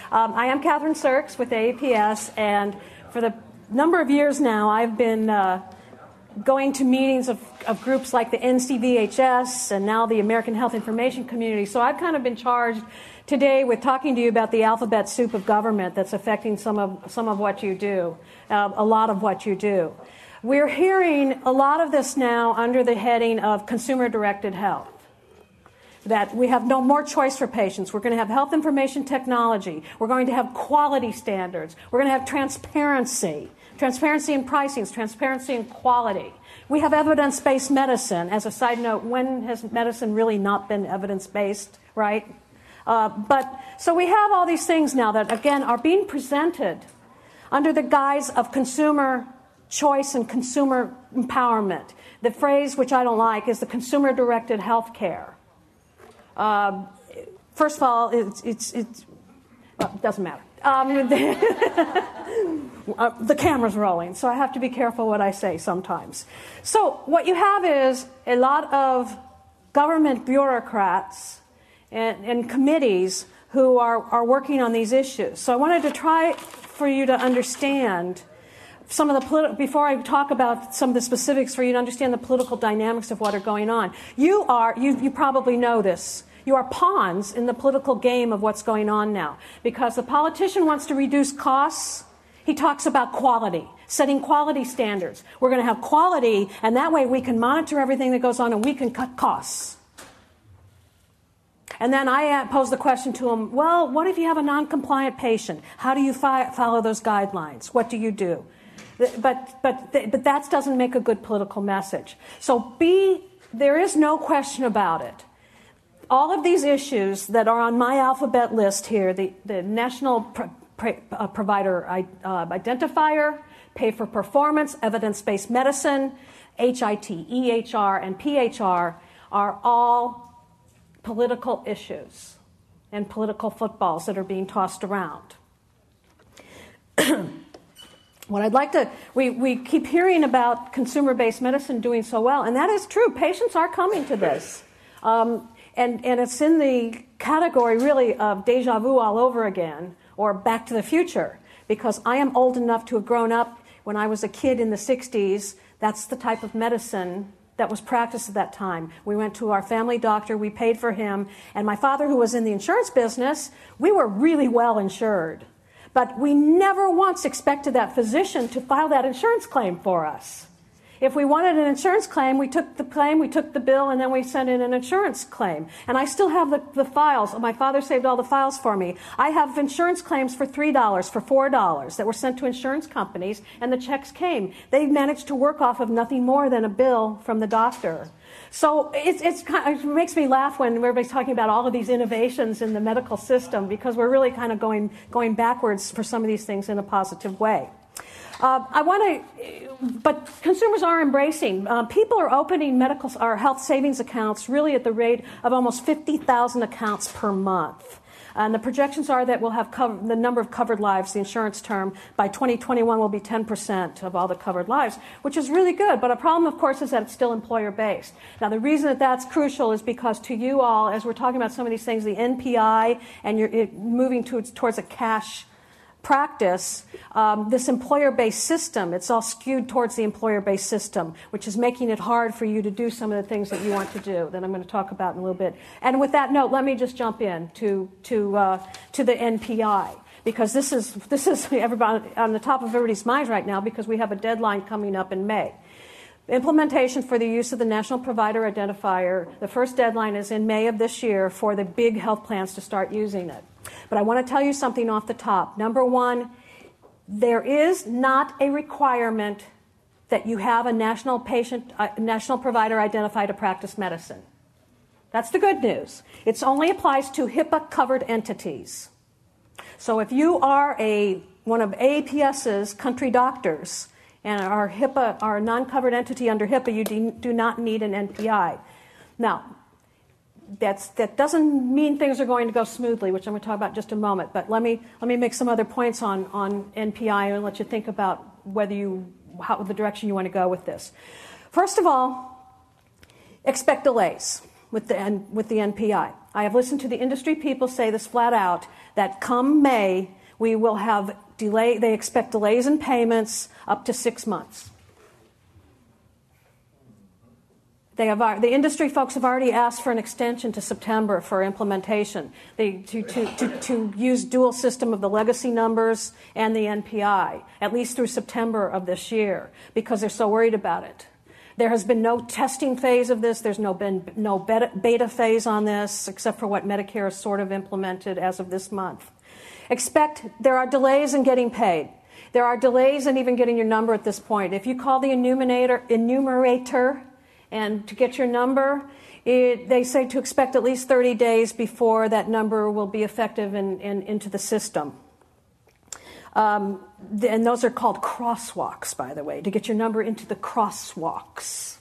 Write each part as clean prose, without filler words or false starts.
I am Catherine Sirks with AAPS, and for the number of years now, I've been going to meetings of groups like the NCVHS and now the American Health Information Community. So I've kind of been charged today with talking to you about the alphabet soup of government that's affecting some of what you do, a lot of what you do. We're hearing a lot of this now under the heading of consumer-directed health. That we have no more choice for patients. We're going to have health information technology. We're going to have quality standards. We're going to have transparency. Transparency in pricing, transparency in quality. We have evidence-based medicine. As a side note, when has medicine really not been evidence-based, right? So we have all these things now that, again, are being presented under the guise of consumer choice and consumer empowerment. The phrase, which I don't like, is the consumer-directed health care. First of all, it doesn't matter. The camera's rolling, so I have to be careful what I say sometimes. So what you have is a lot of government bureaucrats and committees who are working on these issues. So I wanted to try for you to understand some of the before I talk about some of the specifics, for you to understand the political dynamics of what are going on. You probably know this. You are pawns in the political game of what's going on now. Because the politician wants to reduce costs, he talks about quality, setting quality standards. We're going to have quality, and that way we can monitor everything that goes on and we can cut costs. And then I pose the question to him, well, what if you have a non-compliant patient? How do you follow those guidelines? What do you do? But that doesn't make a good political message. So there is no question about it. All of these issues that are on my alphabet list here, the National Provider Identifier, Pay for Performance, Evidence-Based Medicine, HIT, EHR, and PHR, are all political issues and political footballs that are being tossed around. What I'd like to, we keep hearing about consumer-based medicine doing so well, and that is true. Patients are coming to this. And it's in the category, really, of deja vu all over again, or Back to the Future, because I am old enough to have grown up when I was a kid in the 60s. That's the type of medicine that was practiced at that time. We went to our family doctor, we paid for him, and my father, who was in the insurance business, we were really well insured. But we never once expected that physician to file that insurance claim for us. If we wanted an insurance claim, we took the bill, and then we sent in an insurance claim. And I still have the files. My father saved all the files for me. I have insurance claims for $3, for $4 that were sent to insurance companies, and the checks came. They managed to work off of nothing more than a bill from the doctor. So it makes me laugh when everybody's talking about all of these innovations in the medical system, because we're really kind of going backwards for some of these things in a positive way. But consumers are embracing. People are opening health savings accounts really at the rate of almost 50,000 accounts per month. And the projections are that we'll have the number of covered lives, the insurance term, by 2021 will be 10% of all the covered lives, which is really good. But a problem, of course, is that it's still employer-based. Now, the reason that that's crucial is because to you all, as we're talking about some of these things, the NPI, and you're moving towards a cash practice, this employer-based system, it's all skewed towards the employer-based system, which is making it hard for you to do some of the things that you want to do, that I'm going to talk about in a little bit. And with that note, let me just jump in to the NPI, because this is everybody on the top of everybody's minds right now, because we have a deadline coming up in May. Implementation for the use of the National Provider Identifier, the first deadline is in May of this year for the big health plans to start using it. But I want to tell you something off the top. Number one, there is not a requirement that you have a national provider identified to practice medicine. That's the good news. It only applies to HIPAA-covered entities. So if you are one of AAPS's country doctors and are a non-covered entity under HIPAA, you do not need an NPI. Now, that doesn't mean things are going to go smoothly, which I'm going to talk about in just a moment. But let me make some other points on NPI and let you think about the direction you want to go with this. First of all, expect delays with the NPI. I have listened to the industry people say this flat out, that come May, we will have they expect delays in payments up to 6 months. The industry folks have already asked for an extension to September for implementation, to use dual system of the legacy numbers and the NPI, at least through September of this year, because they're so worried about it. There has been no testing phase of this. There's been no beta phase on this, except for what Medicare has sort of implemented as of this month. There are delays in getting paid. There are delays in even getting your number at this point. If you call the enumerator and to get your number, they say to expect at least 30 days before that number will be effective and into the system. And those are called crosswalks, by the way, to get your number into the crosswalks.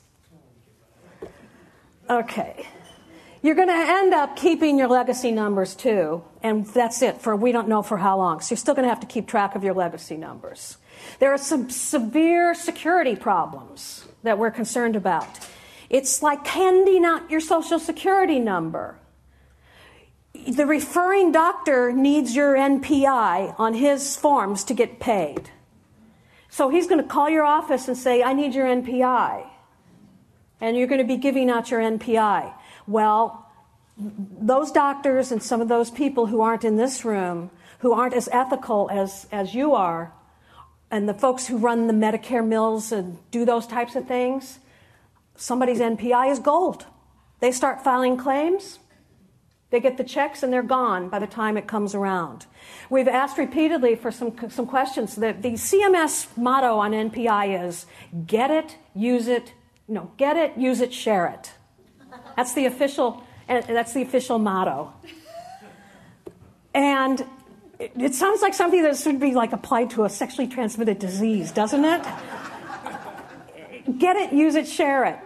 Okay. You're going to end up keeping your legacy numbers, too, and that's it for we don't know for how long. So you're still going to have to keep track of your legacy numbers. There are some severe security problems that we're concerned about. It's like handing out your Social Security number. The referring doctor needs your NPI on his forms to get paid. So he's going to call your office and say, I need your NPI. And you're going to be giving out your NPI. Well, those doctors and some of those people who aren't in this room, who aren't as ethical as you are, and the folks who run the Medicare mills and do those types of things, somebody's NPI is gold. They start filing claims, they get the checks, and they're gone by the time it comes around. We've asked repeatedly for some questions. The CMS motto on NPI is, get it, use it, share it. That's the official motto. And it sounds like something that should be like applied to a sexually transmitted disease, doesn't it? Get it, use it, share it.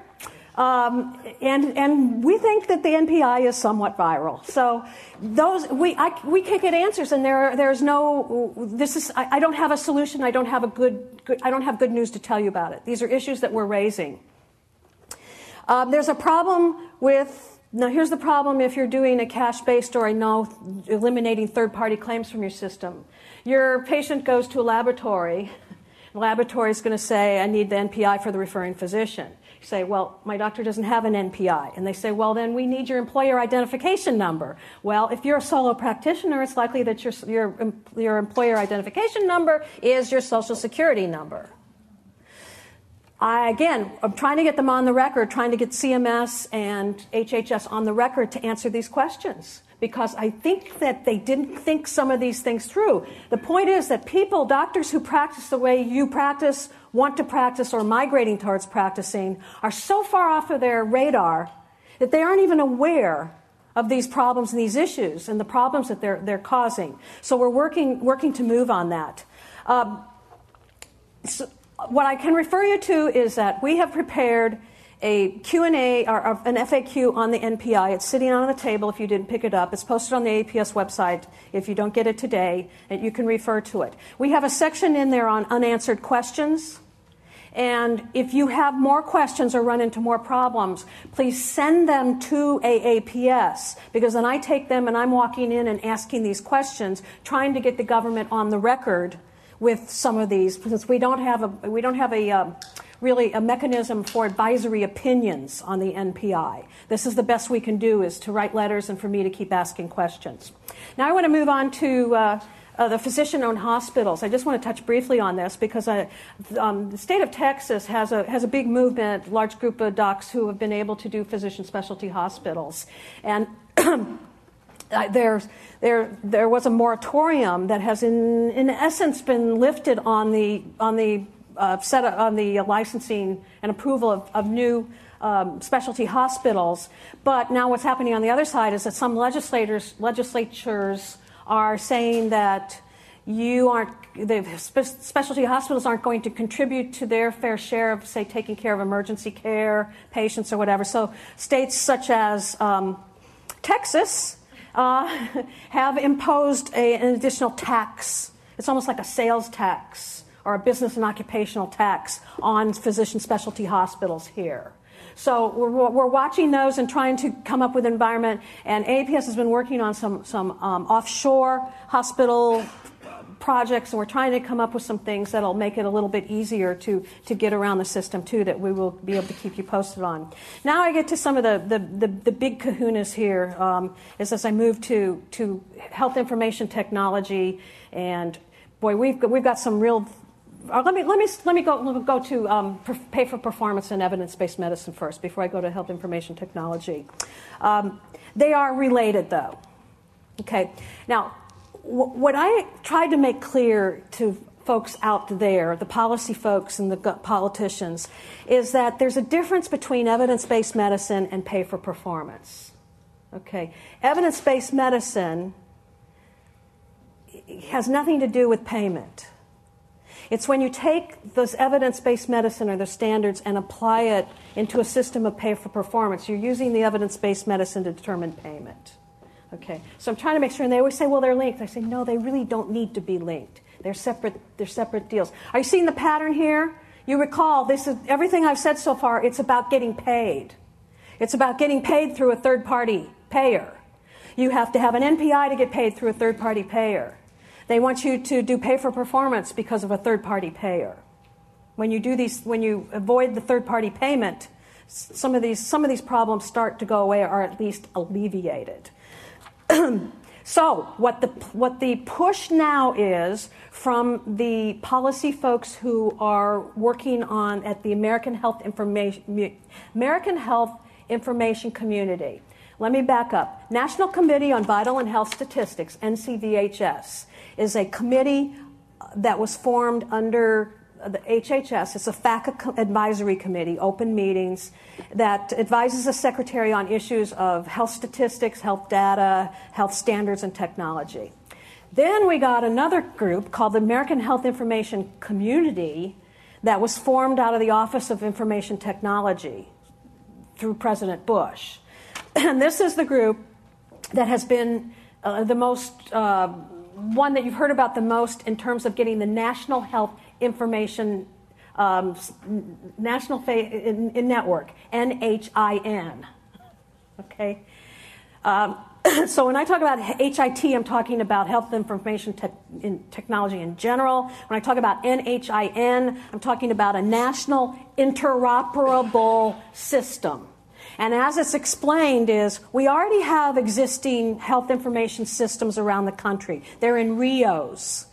And we think that the NPI is somewhat viral. So we can get answers, and there's no. I don't have a solution. I don't have good news to tell you about it. These are issues that we're raising. There's a problem with. Now, here's the problem if you're doing a cash-based or eliminating third-party claims from your system. Your patient goes to a laboratory. The laboratory is going to say, I need the NPI for the referring physician. You say, well, my doctor doesn't have an NPI. And they say, well, then we need your employer identification number. Well, if you're a solo practitioner, it's likely that your employer identification number is your Social Security number. I'm trying to get them on the record, trying to get CMS and HHS on the record to answer these questions, because I think that they didn't think some of these things through. The point is that doctors who practice the way you practice, want to practice, or migrating towards practicing, are so far off of their radar that they aren't even aware of these problems and these issues and the problems that they're causing. So we're working to move on that. What I can refer you to is that we have prepared a Q&A or an FAQ on the NPI. It's sitting on the table if you didn't pick it up. It's posted on the APS website if you don't get it today, and you can refer to it. We have a section in there on unanswered questions. And if you have more questions or run into more problems, please send them to AAPS, because then I take them and I'm walking in and asking these questions, trying to get the government on the record with some of these, because we don't have a mechanism for advisory opinions on the NPI. This is the best we can do, is to write letters and for me to keep asking questions. Now I want to move on to the physician-owned hospitals. I just want to touch briefly on this because the state of Texas has a big movement, large group of docs who have been able to do physician specialty hospitals, and there was a moratorium that has, in essence, been lifted on the licensing and approval of new specialty hospitals. But now what's happening on the other side is that some legislatures are saying that the specialty hospitals aren't going to contribute to their fair share of, say, taking care of emergency care patients or whatever. So states such as Texas have imposed an additional tax. It's almost like a sales tax or a business and occupational tax on physician specialty hospitals here. So we're watching those and trying to come up with an environment. And AAPS has been working on some offshore hospital projects, and we're trying to come up with some things that'll make it a little bit easier to get around the system too, that we will be able to keep you posted on. Now I get to some of the big kahunas here, is as I move to health information technology, and boy, we've got some real. Let me go to pay for performance and evidence-based medicine first before I go to health information technology. They are related though. Okay, now. What I tried to make clear to folks out there, the policy folks and the politicians, is that there's a difference between evidence-based medicine and pay for performance. Okay, evidence-based medicine has nothing to do with payment. It's when you take those evidence-based medicine or the standards and apply it into a system of pay for performance, you're using the evidence-based medicine to determine payment. Okay, so I'm trying to make sure, and they always say, well, they're linked. I say, no, they really don't need to be linked. They're separate deals. Are you seeing the pattern here? You recall, this is everything I've said so far, it's about getting paid. It's about getting paid through a third-party payer. You have to have an NPI to get paid through a third-party payer. They want you to do pay for performance because of a third-party payer. When you avoid the third-party payment, some of these problems start to go away or are at least alleviated. So what the push now is from the policy folks who are working on at the American Health Information Community. Let me back up. National Committee on Vital and Health Statistics, NCVHS, is a committee that was formed under the HHS. It's a FACA advisory committee, open meetings, that advises the secretary on issues of health statistics, health data, health standards, and technology. Then we got another group called the American Health Information Community that was formed out of the Office of Information Technology through President Bush. And this is the group that has been the most, one that you've heard about the most in terms of getting the national health information national network, NHIN. Okay, so when I talk about HIT, I'm talking about health information technology in general. When I talk about NHIN, I'm talking about a national interoperable system. And as it's explained is, we already have existing health information systems around the country. They're in RIOs.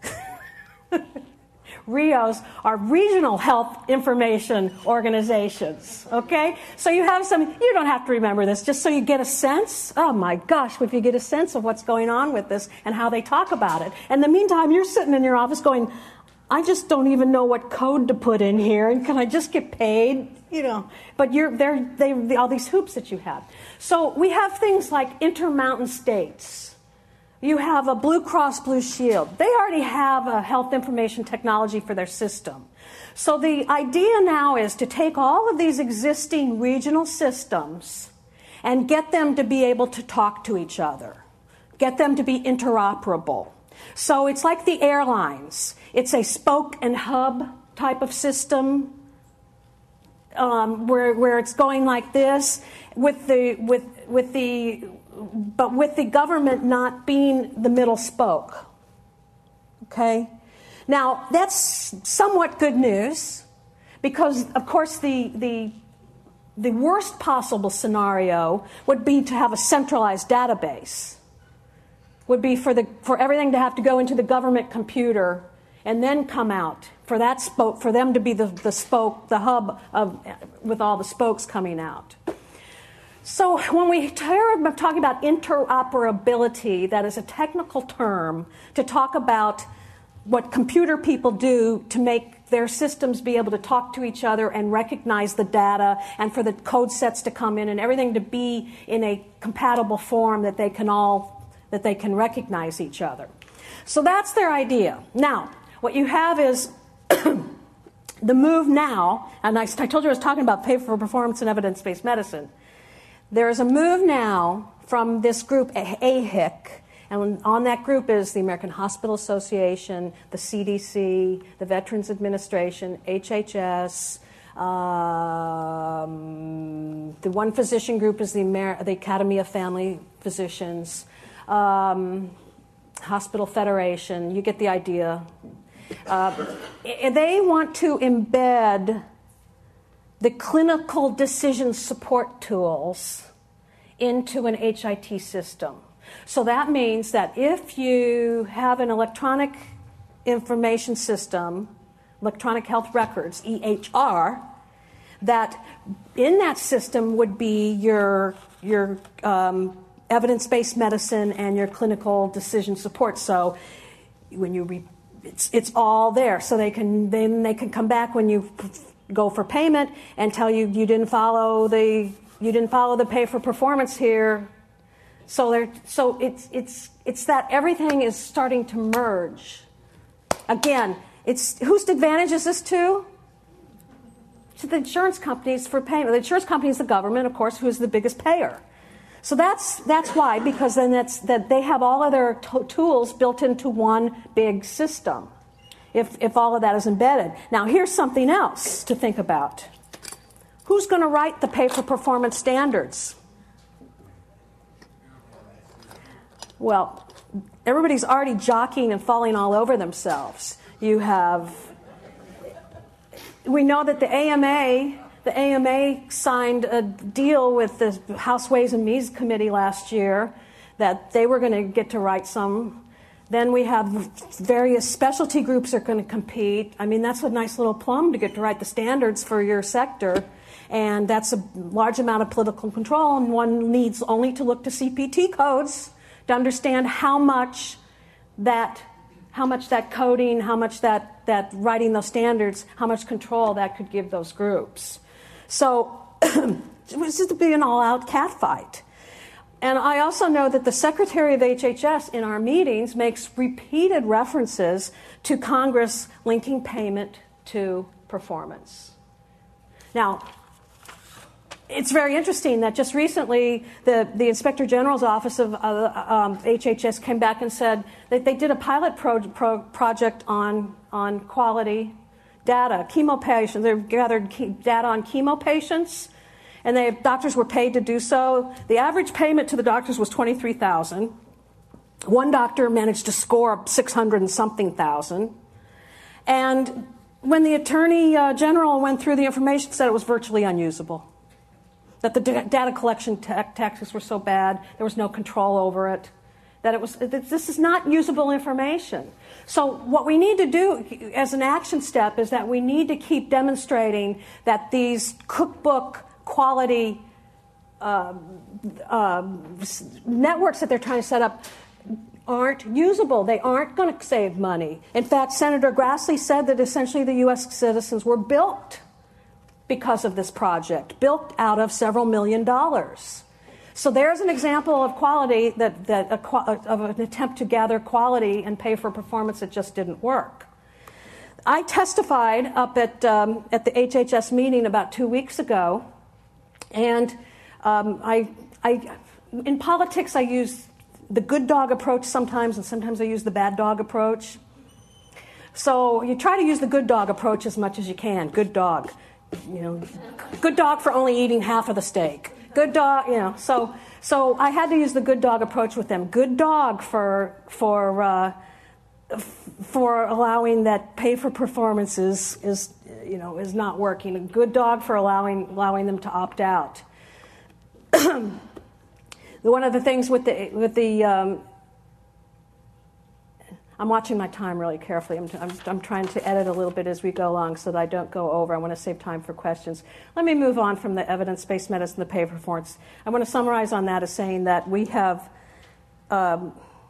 RIOs are regional health information organizations, okay? So you have some, you don't have to remember this, just so you get a sense. Oh my gosh, if you get a sense of what's going on with this and how they talk about it. In the meantime, you're sitting in your office going, I just don't even know what code to put in here, and can I just get paid? You know, but all these hoops that you have. So we have things like Intermountain States. You have a Blue Cross Blue Shield. They already have a health information technology for their system. So the idea now is to take all of these existing regional systems and get them to be able to talk to each other, get them to be interoperable. So it's like the airlines. It's a spoke and hub type of system where it's going like this, with the government not being the middle spoke. Okay? Now, that's somewhat good news, because, of course, the worst possible scenario would be to have a centralized database. Would be for everything to have to go into the government computer and then come out, for that spoke, for them to be the spoke, the hub with all the spokes coming out. So when we are talking about interoperability, that is a technical term to talk about what computer people do to make their systems be able to talk to each other and recognize the data, and for the code sets to come in and everything to be in a compatible form that they can recognize each other. So that's their idea. Now, what you have is the move now, and I told you I was talking about pay for performance and evidence-based medicine. There is a move now from this group, AHIC, and on that group is the American Hospital Association, the CDC, the Veterans Administration, HHS, The one physician group is the Academy of Family Physicians, Hospital Federation. You get the idea. They want to embed the clinical decision support tools into an HIT system. So that means that if you have an electronic information system, electronic health records, EHR, that in that system would be your evidence-based medicine and your clinical decision support. So when you it's all there. So they can come back when you go for payment and tell you didn't follow the pay for performance here. So it's that everything is starting to merge. Again, it's whose advantage is this to? To the insurance companies for payment. The insurance company is the government, of course, who is the biggest payer. So that's why, because then that they have all of their tools built into one big system. If all of that is embedded. Now, here's something else to think about. Who's going to write the pay for performance standards? Well, everybody's already jockeying and falling all over themselves. We know that the AMA signed a deal with the House Ways and Means Committee last year that they were going to get to write some. Then we have various specialty groups are going to compete. I mean, that's a nice little plum to get to write the standards for your sector. And that's a large amount of political control, and one needs only to look to CPT codes to understand how much that coding, how much that writing those standards, how much control that could give those groups. So it was just to be an all-out catfight. And I also know that the Secretary of HHS in our meetings makes repeated references to Congress linking payment to performance. Now, it's very interesting that just recently the Inspector General's Office of HHS came back and said that they did a pilot project on quality data, chemo patients. They gathered data on chemo patients, and doctors were paid to do so. The average payment to the doctors was $23,000. One doctor managed to score 600 and something thousand. And when the Attorney General went through the information, said it was virtually unusable. That the data collection tactics were so bad, there was no control over it, that this is not usable information. So what we need to do as an action step is that we need to keep demonstrating that these cookbook quality networks that they're trying to set up aren't usable. They aren't going to save money. In fact, Senator Grassley said that essentially the U.S. citizens were built because of this project, built out of several $1 million. So there's an example of quality of an attempt to gather quality and pay for performance that just didn't work. I testified up at the HHS meeting about 2 weeks ago, and in politics I use the good dog approach sometimes, and sometimes I use the bad dog approach. So you try to use the good dog approach as much as you can. Good dog. Good dog for only eating half of the steak. Good dog, So I had to use the good dog approach with them. Good dog for allowing that pay for performance is not working. A good dog for allowing them to opt out. One of the things with the I'm watching my time really carefully. I'm trying to edit a little bit as we go along so that I don't go over. I want to save time for questions. Let me move on from the evidence-based medicine, the pay for performance. I want to summarize on that as saying that we have, I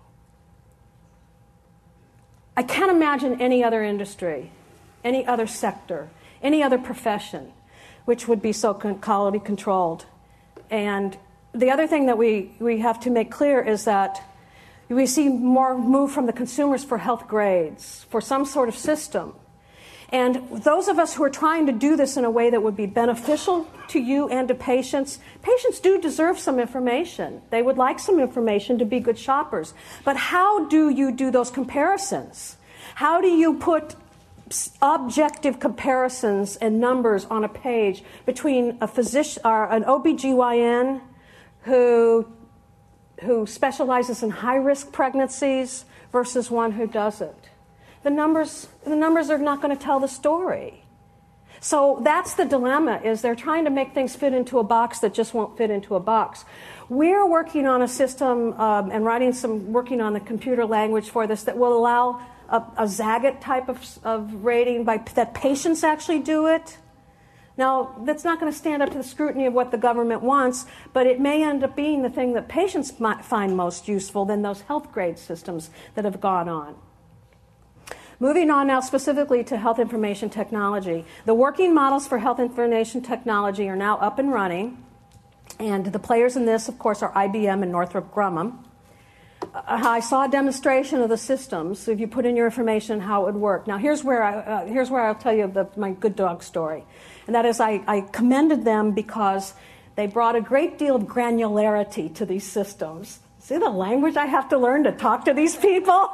can't imagine any other industry, any other sector, any other profession which would be so quality controlled. And the other thing that we have to make clear is that we see more move from the consumers for health grades, for some sort of system. And those of us who are trying to do this in a way that would be beneficial to you and to patients do deserve some information. They would like some information to be good shoppers. But how do you do those comparisons? How do you put objective comparisons and numbers on a page between a physician or an OBGYN who specializes in high-risk pregnancies versus one who doesn't. The numbers are not going to tell the story. So that's the dilemma, is they're trying to make things fit into a box that just won't fit into a box. We're working on a system and working on the computer language for this that will allow a Zagat type of rating that patients actually do it. Now, that's not going to stand up to the scrutiny of what the government wants, but it may end up being the thing that patients might find most useful than those health grade systems that have gone on. Moving on now specifically to health information technology. The working models for health information technology are now up and running, and the players in this, of course, are IBM and Northrop Grumman. I saw a demonstration of the systems, so if you put in your information, how it would work. Now, here's where I'll tell you my good dog story, and that is I commended them because they brought a great deal of granularity to these systems. See the language I have to learn to talk to these people?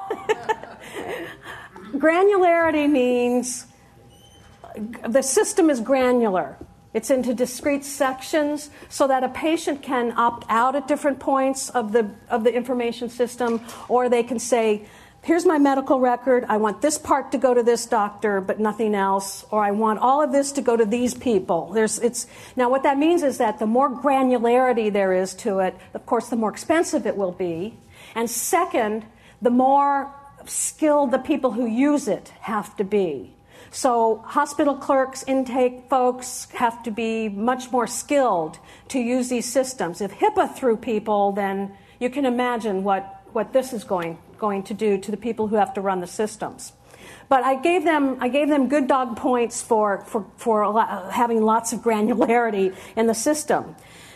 Granularity means the system is granular. It's into discrete sections so that a patient can opt out at different points of the information system, or they can say, here's my medical record, I want this part to go to this doctor but nothing else, or I want all of this to go to these people. Now what that means is that the more granularity there is to it, of course the more expensive it will be, and second, the more skilled the people who use it have to be. So hospital clerks, intake folks have to be much more skilled to use these systems. If HIPAA threw people, then you can imagine what this is going to do to the people who have to run the systems. But I gave them good dog points for having lots of granularity in the system.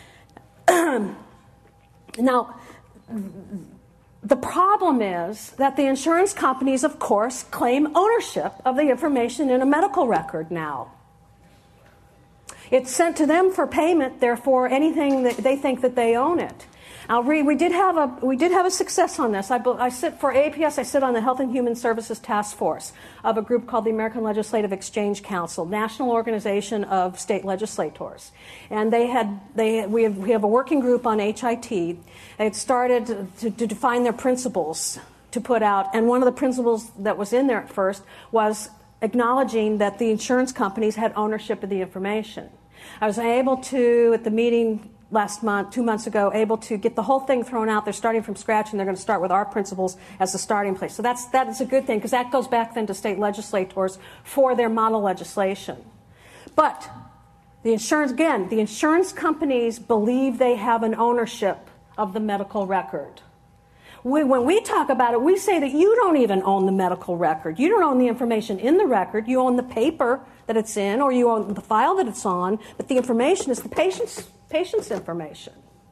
Now, the problem is that the insurance companies, of course, claim ownership of the information in a medical record now. It's sent to them for payment, therefore anything that they think that they own it. Now, we did have a success on this. I sit for APS. I sit on the Health and Human Services Task Force of a group called the American Legislative Exchange Council, national organization of state legislators, and we have a working group on HIT. It started to define their principles to put out, and one of the principles that was in there at first was acknowledging that the insurance companies had ownership of the information. I was able to, at the meeting last month, 2 months ago, able to get the whole thing thrown out. They're starting from scratch, and they're going to start with our principles as the starting place. So that is a good thing, because that goes back then to state legislators for their model legislation. But the insurance companies believe they have an ownership of the medical record. When we talk about it, we say that you don't even own the medical record. You don't own the information in the record. You own the paper that it's in, or you own the file that it's on, but the information is the patient's information.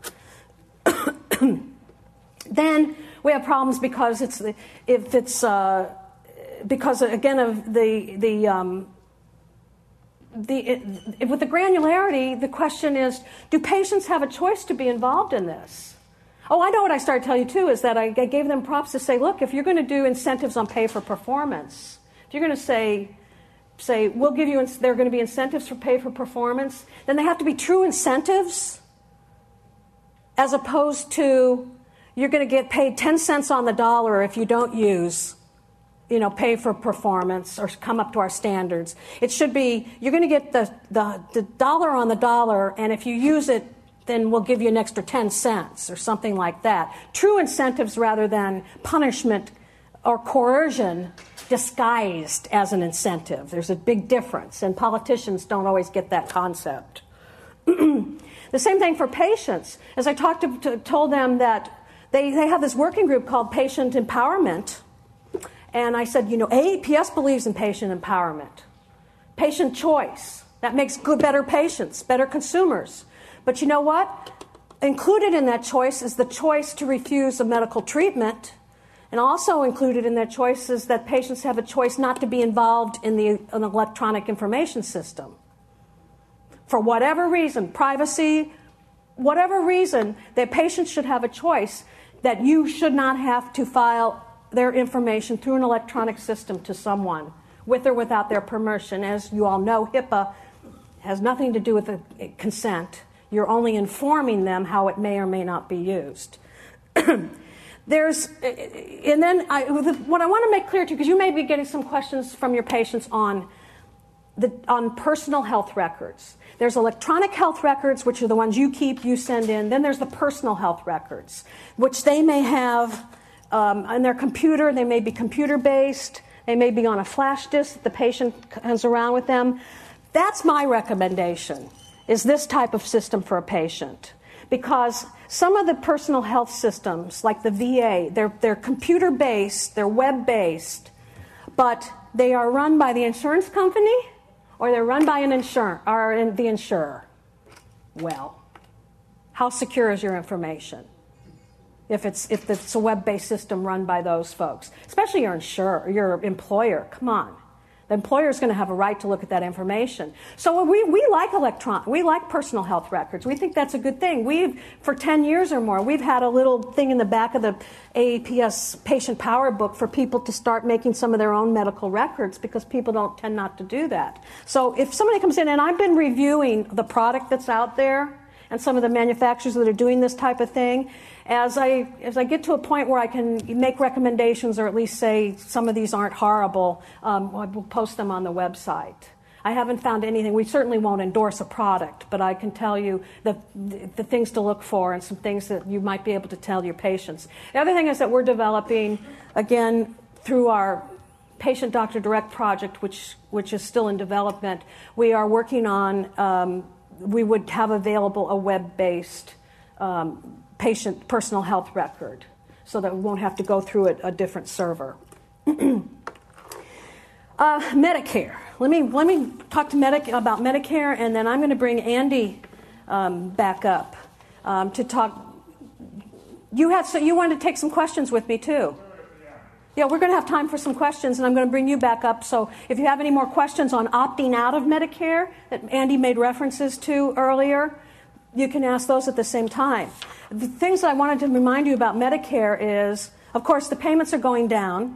Then we have problems because with the granularity, the question is, do patients have a choice to be involved in this? Oh, I know what I started to tell you too, is that I gave them props to say, look, if you're going to do incentives on pay for performance, if you're going to say we'll give you, there are going to be incentives for pay for performance, then they have to be true incentives, as opposed to you're going to get paid 10 cents on the dollar if you don't use, pay for performance or come up to our standards. It should be you're going to get the dollar on the dollar, and if you use it, then we'll give you an extra 10 cents or something like that. True incentives rather than punishment or coercion disguised as an incentive. There's a big difference, and politicians don't always get that concept. The same thing for patients. As I told them that they have this working group called Patient Empowerment, and I said, AAPS believes in patient empowerment, patient choice. That makes better patients, better consumers. But you know what? Included in that choice is the choice to refuse a medical treatment. And also included in that choice is that patients have a choice not to be involved in an electronic information system. For whatever reason, privacy, whatever reason, that patients should have a choice that you should not have to file their information through an electronic system to someone with or without their permission. As you all know, HIPAA has nothing to do with the consent. You're only informing them how it may or may not be used. What I want to make clear to you, because you may be getting some questions from your patients on personal health records. There's electronic health records, which are the ones you keep, you send in. Then there's the personal health records, which they may have on their computer. They may be computer-based. They may be on a flash disk that the patient comes around with them. That's my recommendation, is this type of system for a patient. Because some of the personal health systems, like the VA, they're computer-based, they're web-based, but they are run by the insurance company or they're run by the insurer. Well, how secure is your information if it's a web-based system run by those folks? Especially your insurer, your employer. Come on. The employer is going to have a right to look at that information. So we like personal health records. We think that's a good thing. For 10 years or more, we've had a little thing in the back of the AAPS Patient Power Book for people to start making some of their own medical records, because people tend not to do that. So if somebody comes in, and I've been reviewing the product that's out there and some of the manufacturers that are doing this type of thing, as I get to a point where I can make recommendations, or at least say some of these aren't horrible, I will post them on the website. I haven't found anything. We certainly won't endorse a product, but I can tell you the things to look for and some things that you might be able to tell your patients. The other thing is that we're developing, again, through our Patient Doctor Direct project, which is still in development, we are working on, we would have available a web-based patient personal health record, so that we won't have to go through a different server. Medicare. Let me talk about Medicare, and then I'm going to bring Andy back up to talk. You wanted to take some questions with me too. Yeah, we're going to have time for some questions, and I'm going to bring you back up. So if you have any more questions on opting out of Medicare that Andy made references to earlier, you can ask those at the same time. The things that I wanted to remind you about Medicare is, of course, the payments are going down,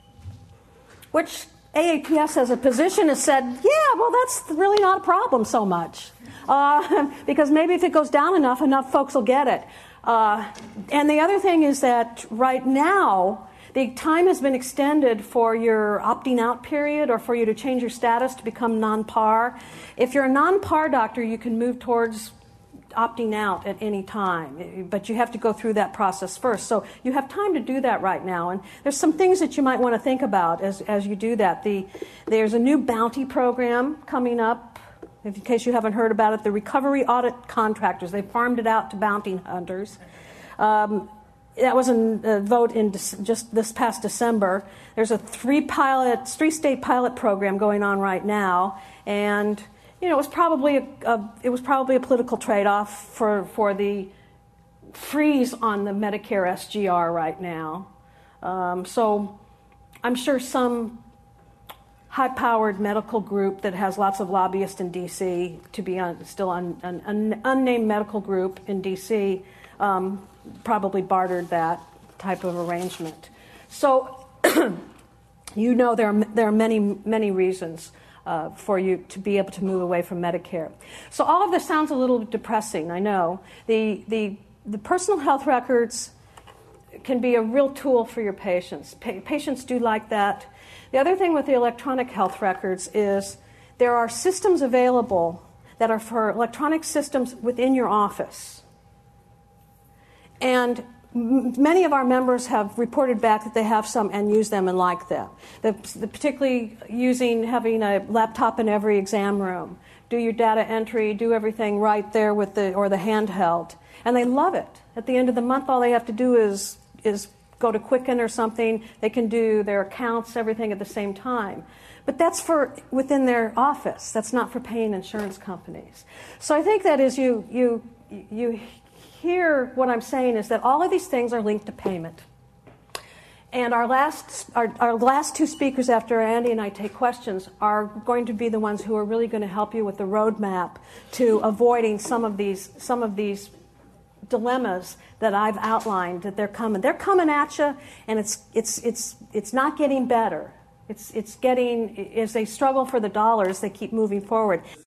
which AAPS as a position has said, yeah, well, that's really not a problem so much. Because maybe if it goes down enough folks will get it. And the other thing is that right now, the time has been extended for your opting out period, or for you to change your status to become non-par. If you're a non-par doctor, you can move towards opting out at any time, but you have to go through that process first. So you have time to do that right now, and there's some things that you might want to think about as you do that. There's a new bounty program coming up, in case you haven't heard about it, the Recovery Audit Contractors. They farmed it out to bounty hunters. That was a vote in just this past December. There's a three-state pilot program going on right now, and it was probably a political trade-off for the freeze on the Medicare SGR right now. So I'm sure some high-powered medical group that has lots of lobbyists in D.C., to be still an unnamed medical group in D.C., probably bartered that type of arrangement. So there are many reasons for you to be able to move away from Medicare. So all of this sounds a little depressing, I know. The personal health records can be a real tool for your patients. Patients do like that. The other thing with the electronic health records is there are systems available that are for electronic systems within your office. And many of our members have reported back that they have some and use them and like them. Particularly having a laptop in every exam room, do your data entry, do everything right there with the handheld, and they love it. At the end of the month, all they have to do is go to Quicken or something. They can do their accounts, everything at the same time. But that's for within their office. That's not for paying insurance companies. So I think that is you hear what I'm saying is that all of these things are linked to payment. And our last two speakers after Andy and I take questions are going to be the ones who are really going to help you with the roadmap to avoiding some of these dilemmas that I've outlined, that they're coming. They're coming at you, and it's not getting better. It's getting, as they struggle for the dollars, they keep moving forward.